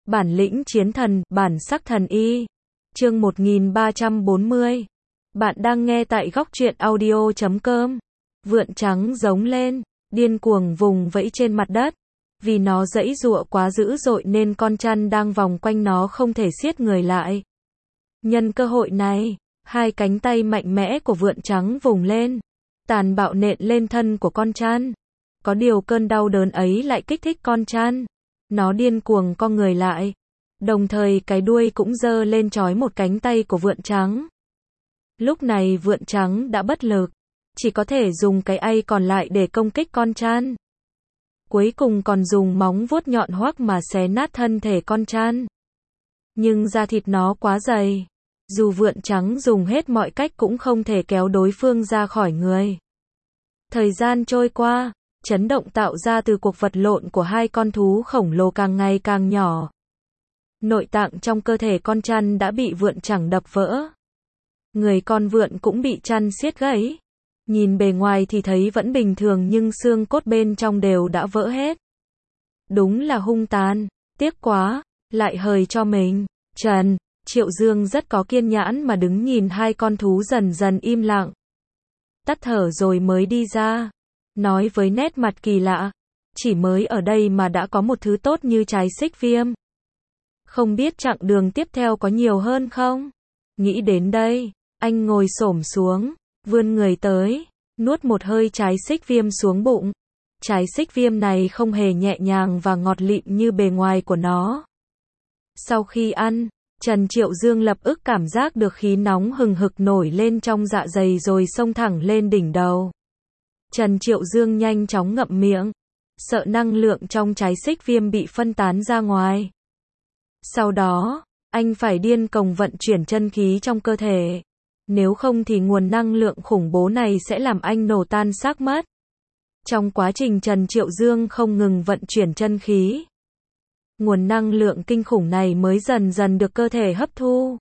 Bản lĩnh chiến thần, bản sắc thần y. Chương 1340. Bạn đang nghe tại góc truyện audio.com. Vượn trắng giống lên, điên cuồng vùng vẫy trên mặt đất. Vì nó giãy giụa quá dữ dội nên con chăn đang vòng quanh nó không thể siết người lại. Nhân cơ hội này, hai cánh tay mạnh mẽ của vượn trắng vùng lên, tàn bạo nện lên thân của con chăn. Có điều cơn đau đớn ấy lại kích thích con chăn. Nó điên cuồng co người lại, đồng thời cái đuôi cũng giơ lên trói một cánh tay của vượn trắng. Lúc này vượn trắng đã bất lực, chỉ có thể dùng cái ây còn lại để công kích con chăn. Cuối cùng còn dùng móng vuốt nhọn hoắt mà xé nát thân thể con chăn. Nhưng da thịt nó quá dày, dù vượn trắng dùng hết mọi cách cũng không thể kéo đối phương ra khỏi người. Thời gian trôi qua, chấn động tạo ra từ cuộc vật lộn của hai con thú khổng lồ càng ngày càng nhỏ. Nội tạng trong cơ thể con chăn đã bị vượn chẳng đập vỡ. Người con vượn cũng bị chăn siết gãy. Nhìn bề ngoài thì thấy vẫn bình thường nhưng xương cốt bên trong đều đã vỡ hết. Đúng là hung tàn, tiếc quá, lại hời cho mình. Trần Triệu Dương rất có kiên nhẫn mà đứng nhìn hai con thú dần dần im lặng. Tắt thở rồi mới đi ra, nói với nét mặt kỳ lạ, chỉ mới ở đây mà đã có một thứ tốt như trái xích viêm. Không biết chặng đường tiếp theo có nhiều hơn không? Nghĩ đến đây, anh ngồi xổm xuống, vươn người tới, nuốt một hơi trái xích viêm xuống bụng. Trái xích viêm này không hề nhẹ nhàng và ngọt lịm như bề ngoài của nó. Sau khi ăn, Trần Triệu Dương lập tức cảm giác được khí nóng hừng hực nổi lên trong dạ dày rồi xông thẳng lên đỉnh đầu. Trần Triệu Dương nhanh chóng ngậm miệng, sợ năng lượng trong trái xích viêm bị phân tán ra ngoài. Sau đó, anh phải điên cuồng vận chuyển chân khí trong cơ thể. Nếu không thì nguồn năng lượng khủng bố này sẽ làm anh nổ tan xác mất. Trong quá trình Trần Triệu Dương không ngừng vận chuyển chân khí, nguồn năng lượng kinh khủng này mới dần dần được cơ thể hấp thu.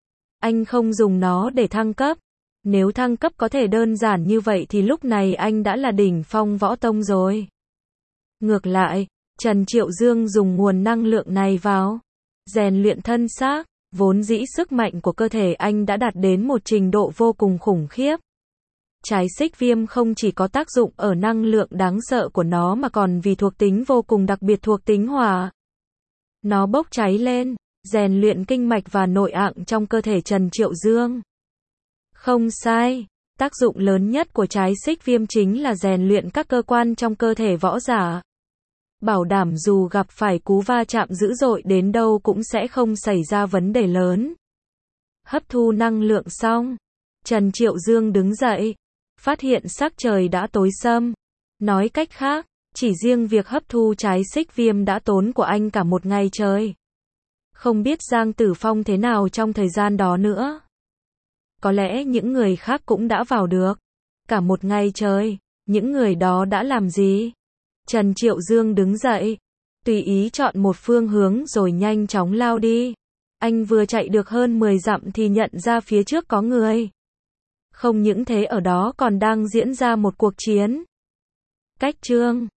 Anh không dùng nó để thăng cấp. Nếu thăng cấp có thể đơn giản như vậy thì lúc này anh đã là đỉnh phong võ tông rồi. Ngược lại, Trần Triệu Dương dùng nguồn năng lượng này vào rèn luyện thân xác, vốn dĩ sức mạnh của cơ thể anh đã đạt đến một trình độ vô cùng khủng khiếp. Trái xích viêm không chỉ có tác dụng ở năng lượng đáng sợ của nó mà còn vì thuộc tính vô cùng đặc biệt thuộc tính hỏa. Nó bốc cháy lên, rèn luyện kinh mạch và nội tạng trong cơ thể Trần Triệu Dương. Không sai, tác dụng lớn nhất của trái xích viêm chính là rèn luyện các cơ quan trong cơ thể võ giả. Bảo đảm dù gặp phải cú va chạm dữ dội đến đâu cũng sẽ không xảy ra vấn đề lớn. Hấp thu năng lượng xong, Trần Triệu Dương đứng dậy, phát hiện sắc trời đã tối sầm. Nói cách khác, chỉ riêng việc hấp thu trái xích viêm đã tốn của anh cả một ngày trời. Không biết Giang Tử Phong thế nào trong thời gian đó nữa. Có lẽ những người khác cũng đã vào được. Cả một ngày trời, những người đó đã làm gì? Trần Triệu Dương đứng dậy, tùy ý chọn một phương hướng rồi nhanh chóng lao đi. Anh vừa chạy được hơn 10 dặm thì nhận ra phía trước có người. Không những thế ở đó còn đang diễn ra một cuộc chiến. Cách chương